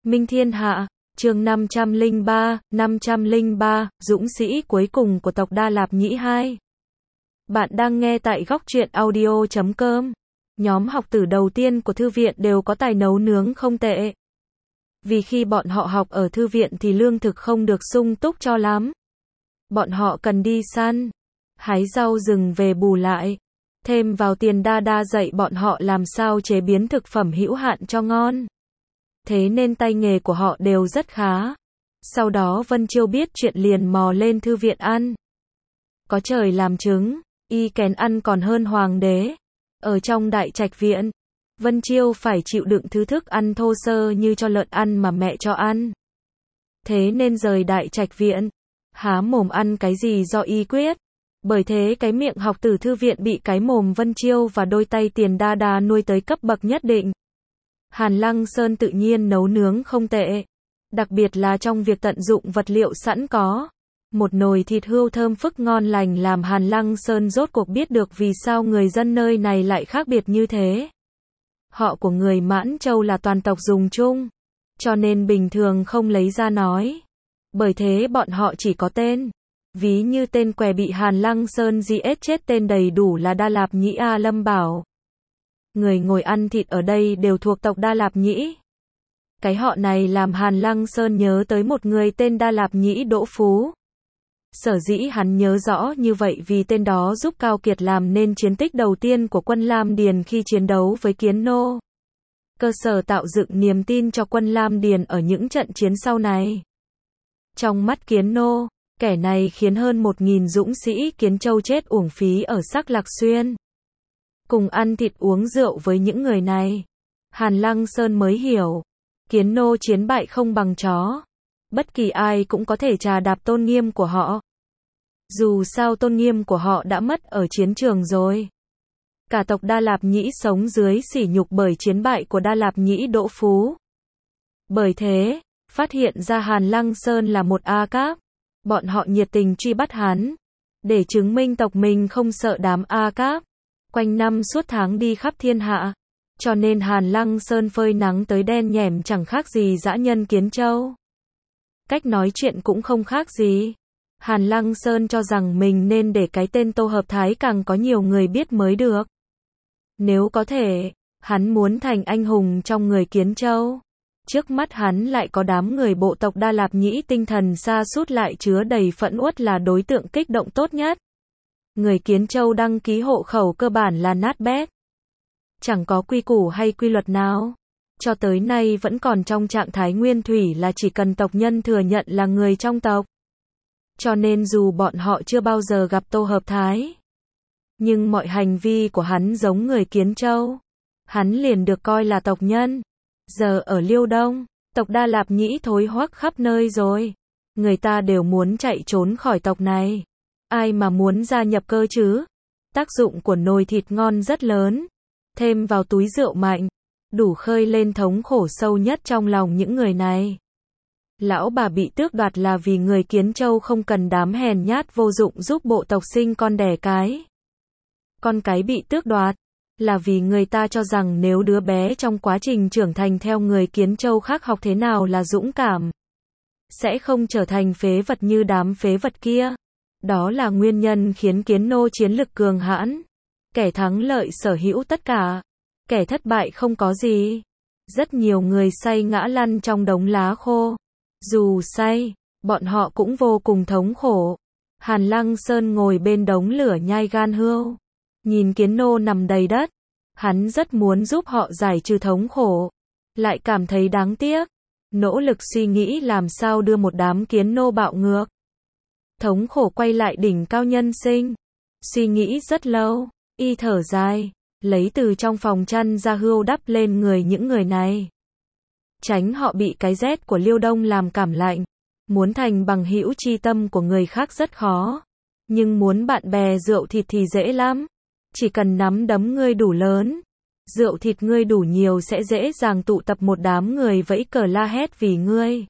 Minh Thiên Hạ, chương 503, Dũng sĩ cuối cùng của tộc Đa Lạp Nhĩ 2. Bạn đang nghe tại góc truyện audio.com. Nhóm học tử đầu tiên của thư viện đều có tài nấu nướng không tệ. Vì khi bọn họ học ở thư viện thì lương thực không được sung túc cho lắm. Bọn họ cần đi săn, hái rau rừng về bù lại. Thêm vào tiền Đa Đa dạy bọn họ làm sao chế biến thực phẩm hữu hạn cho ngon. Thế nên tay nghề của họ đều rất khá. Sau đó Vân Chiêu biết chuyện liền mò lên thư viện ăn. Có trời làm chứng, y kén ăn còn hơn hoàng đế. Ở trong đại trạch viện, Vân Chiêu phải chịu đựng thứ thức ăn thô sơ như cho lợn ăn mà mẹ cho ăn. Thế nên rời đại trạch viện, há mồm ăn cái gì do y quyết. Bởi thế cái miệng học tử thư viện bị cái mồm Vân Chiêu và đôi tay tiền Đa Đa nuôi tới cấp bậc nhất định. Hàn Lăng Sơn tự nhiên nấu nướng không tệ. Đặc biệt là trong việc tận dụng vật liệu sẵn có. Một nồi thịt hươu thơm phức ngon lành làm Hàn Lăng Sơn rốt cuộc biết được vì sao người dân nơi này lại khác biệt như thế. Họ của người Mãn Châu là toàn tộc dùng chung, cho nên bình thường không lấy ra nói. Bởi thế bọn họ chỉ có tên. Ví như tên què bị Hàn Lăng Sơn giết chết tên đầy đủ là Đa Lạp Nhĩ A Lâm Bảo. Người ngồi ăn thịt ở đây đều thuộc tộc Đa Lạp Nhĩ. Cái họ này làm Hàn Lăng Sơn nhớ tới một người tên Đa Lạp Nhĩ Đỗ Phú. Sở dĩ hắn nhớ rõ như vậy vì tên đó giúp Cao Kiệt làm nên chiến tích đầu tiên của quân Lam Điền khi chiến đấu với Kiến Nô. Cơ sở tạo dựng niềm tin cho quân Lam Điền ở những trận chiến sau này. Trong mắt Kiến Nô, kẻ này khiến hơn 1.000 dũng sĩ Kiến Châu chết uổng phí ở Sắc Lạc Xuyên. Cùng ăn thịt uống rượu với những người này, Hàn Lăng Sơn mới hiểu, Kiến Nô chiến bại không bằng chó. Bất kỳ ai cũng có thể trà đạp tôn nghiêm của họ. Dù sao tôn nghiêm của họ đã mất ở chiến trường rồi. Cả tộc Đa Lạp Nhĩ sống dưới sỉ nhục bởi chiến bại của Đa Lạp Nhĩ Đỗ Phú. Bởi thế, phát hiện ra Hàn Lăng Sơn là một A Cáp, bọn họ nhiệt tình truy bắt hắn, để chứng minh tộc mình không sợ đám A Cáp. Quanh năm suốt tháng đi khắp thiên hạ, cho nên Hàn Lăng Sơn phơi nắng tới đen nhẻm chẳng khác gì dã nhân Kiến Châu. Cách nói chuyện cũng không khác gì. Hàn Lăng Sơn cho rằng mình nên để cái tên Tô Hợp Thái càng có nhiều người biết mới được. Nếu có thể, hắn muốn thành anh hùng trong người Kiến Châu. Trước mắt hắn lại có đám người bộ tộc Đa Lạp Nhĩ tinh thần sa sút lại chứa đầy phẫn uất là đối tượng kích động tốt nhất. Người Kiến Châu đăng ký hộ khẩu cơ bản là nát bét. Chẳng có quy củ hay quy luật nào. Cho tới nay vẫn còn trong trạng thái nguyên thủy là chỉ cần tộc nhân thừa nhận là người trong tộc. Cho nên dù bọn họ chưa bao giờ gặp Tô Hợp Thái, nhưng mọi hành vi của hắn giống người Kiến Châu. Hắn liền được coi là tộc nhân. Giờ ở Liêu Đông, tộc Đa Lạp Nhĩ thối hoắc khắp nơi rồi. Người ta đều muốn chạy trốn khỏi tộc này. Ai mà muốn gia nhập cơ chứ? Tác dụng của nồi thịt ngon rất lớn. Thêm vào túi rượu mạnh, đủ khơi lên thống khổ sâu nhất trong lòng những người này. Lão bà bị tước đoạt là vì người Kiến Châu không cần đám hèn nhát vô dụng giúp bộ tộc sinh con đẻ cái. Con cái bị tước đoạt là vì người ta cho rằng nếu đứa bé trong quá trình trưởng thành theo người Kiến Châu khác học thế nào là dũng cảm, sẽ không trở thành phế vật như đám phế vật kia. Đó là nguyên nhân khiến Kiến Nô chiến lực cường hãn. Kẻ thắng lợi sở hữu tất cả, kẻ thất bại không có gì. Rất nhiều người say ngã lăn trong đống lá khô. Dù say, bọn họ cũng vô cùng thống khổ. Hàn Lăng Sơn ngồi bên đống lửa nhai gan hươu, nhìn Kiến Nô nằm đầy đất. Hắn rất muốn giúp họ giải trừ thống khổ, lại cảm thấy đáng tiếc. Nỗ lực suy nghĩ làm sao đưa một đám Kiến Nô bạo ngược, thống khổ quay lại đỉnh cao nhân sinh. Suy nghĩ rất lâu, y thở dài, lấy từ trong phòng chăn ra hươu đắp lên người những người này. Tránh họ bị cái rét của Liêu Đông làm cảm lạnh. Muốn thành bằng hữu tri tâm của người khác rất khó. Nhưng muốn bạn bè rượu thịt thì dễ lắm. Chỉ cần nắm đấm ngươi đủ lớn, rượu thịt ngươi đủ nhiều sẽ dễ dàng tụ tập một đám người vẫy cờ la hét vì ngươi.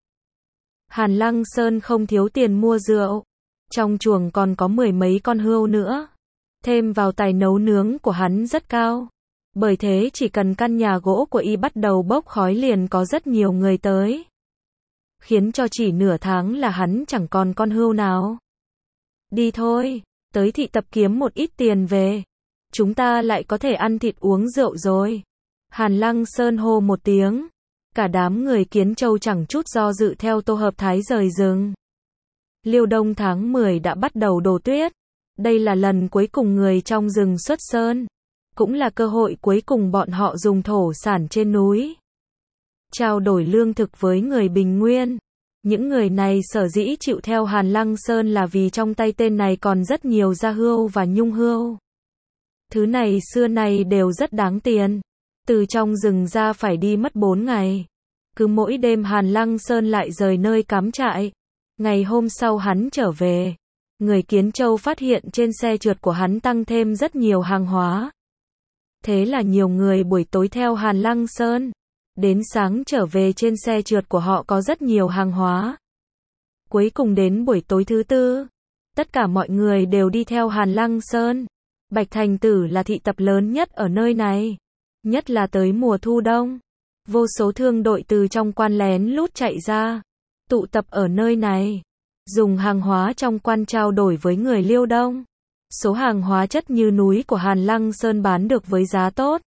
Hàn Lăng Sơn không thiếu tiền mua rượu. Trong chuồng còn có 10 mấy con hươu nữa. Thêm vào tài nấu nướng của hắn rất cao. Bởi thế chỉ cần căn nhà gỗ của y bắt đầu bốc khói liền có rất nhiều người tới. Khiến cho chỉ nửa tháng là hắn chẳng còn con hươu nào. Đi thôi, tới thị tập kiếm một ít tiền về. Chúng ta lại có thể ăn thịt uống rượu rồi. Hàn Lăng Sơn hô một tiếng. Cả đám người Kiến Châu chẳng chút do dự theo Tô Hợp Thái rời rừng. Liêu Đông tháng 10 đã bắt đầu đổ tuyết. Đây là lần cuối cùng người trong rừng xuất sơn. Cũng là cơ hội cuối cùng bọn họ dùng thổ sản trên núi. Trao đổi lương thực với người Bình Nguyên. Những người này sở dĩ chịu theo Hàn Lăng Sơn là vì trong tay tên này còn rất nhiều da hươu và nhung hươu. Thứ này xưa nay đều rất đáng tiền. Từ trong rừng ra phải đi mất 4 ngày. Cứ mỗi đêm Hàn Lăng Sơn lại rời nơi cắm trại. Ngày hôm sau hắn trở về. Người Kiến Châu phát hiện trên xe trượt của hắn tăng thêm rất nhiều hàng hóa. Thế là nhiều người buổi tối theo Hàn Lăng Sơn. Đến sáng trở về trên xe trượt của họ có rất nhiều hàng hóa. Cuối cùng đến buổi tối thứ tư. Tất cả mọi người đều đi theo Hàn Lăng Sơn. Bạch Thành Tử là thị tập lớn nhất ở nơi này. Nhất là tới mùa thu đông. Vô số thương đội từ trong quan lén lút chạy ra. Tụ tập ở nơi này. Dùng hàng hóa trong quan trao đổi với người Liêu Đông. Số hàng hóa chất như núi của Hàn Lăng Sơn bán được với giá tốt.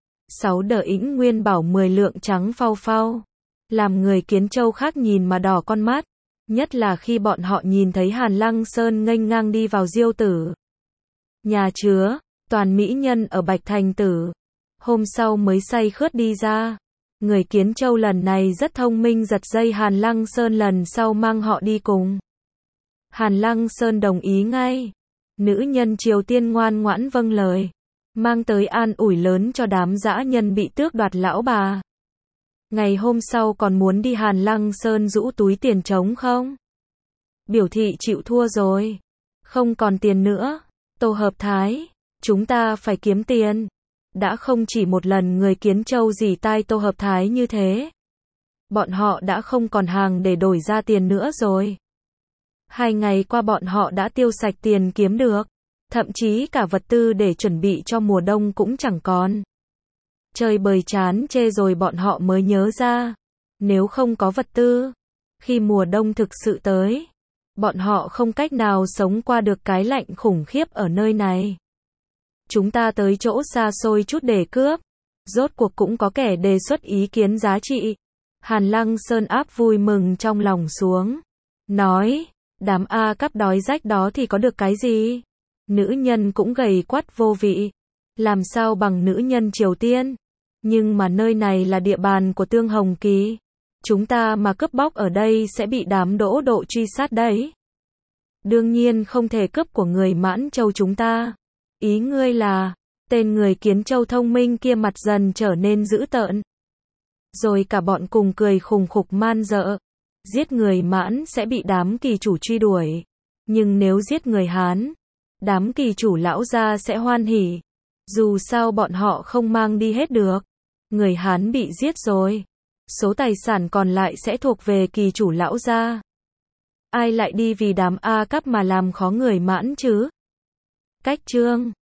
6 đờ ĩnh nguyên bảo 10 lượng trắng phau phau. Làm người Kiến Châu khác nhìn mà đỏ con mắt. Nhất là khi bọn họ nhìn thấy Hàn Lăng Sơn nghênh ngang đi vào Diêu Tử. Nhà chứa, toàn mỹ nhân ở Bạch Thành Tử. Hôm sau mới say khướt đi ra. Người Kiến Châu lần này rất thông minh giật dây Hàn Lăng Sơn lần sau mang họ đi cùng. Hàn Lăng Sơn đồng ý ngay. Nữ nhân Triều Tiên ngoan ngoãn vâng lời. Mang tới an ủi lớn cho đám dã nhân bị tước đoạt lão bà. Ngày hôm sau còn muốn đi Hàn Lăng Sơn rũ túi tiền trống không? Biểu thị chịu thua rồi. Không còn tiền nữa. Tô Hợp Thái, chúng ta phải kiếm tiền. Đã không chỉ một lần người Kiến Châu rỉ tai Tô Hợp Thái như thế. Bọn họ đã không còn hàng để đổi ra tiền nữa rồi. 2 ngày qua bọn họ đã tiêu sạch tiền kiếm được. Thậm chí cả vật tư để chuẩn bị cho mùa đông cũng chẳng còn. Chơi bời chán chê rồi bọn họ mới nhớ ra. Nếu không có vật tư, khi mùa đông thực sự tới, bọn họ không cách nào sống qua được cái lạnh khủng khiếp ở nơi này. Chúng ta tới chỗ xa xôi chút để cướp. Rốt cuộc cũng có kẻ đề xuất ý kiến giá trị. Hàn Lăng Sơn áp vui mừng trong lòng xuống. Nói, đám A cắp đói rách đó thì có được cái gì? Nữ nhân cũng gầy quắt vô vị. Làm sao bằng nữ nhân Triều Tiên? Nhưng mà nơi này là địa bàn của Tương Hồng Kỳ. Chúng ta mà cướp bóc ở đây sẽ bị đám Đỗ Độ truy sát đấy. Đương nhiên không thể cướp của người Mãn Châu chúng ta. Ý ngươi là, tên người Kiến Châu thông minh kia mặt dần trở nên dữ tợn. Rồi cả bọn cùng cười khùng khục man dợ. Giết người Mãn sẽ bị đám Kỳ chủ truy đuổi. Nhưng nếu giết người Hán, đám Kỳ chủ lão gia sẽ hoan hỉ. Dù sao bọn họ không mang đi hết được. Người Hán bị giết rồi. Số tài sản còn lại sẽ thuộc về Kỳ chủ lão gia. Ai lại đi vì đám A cắp mà làm khó người Mãn chứ? Cách chương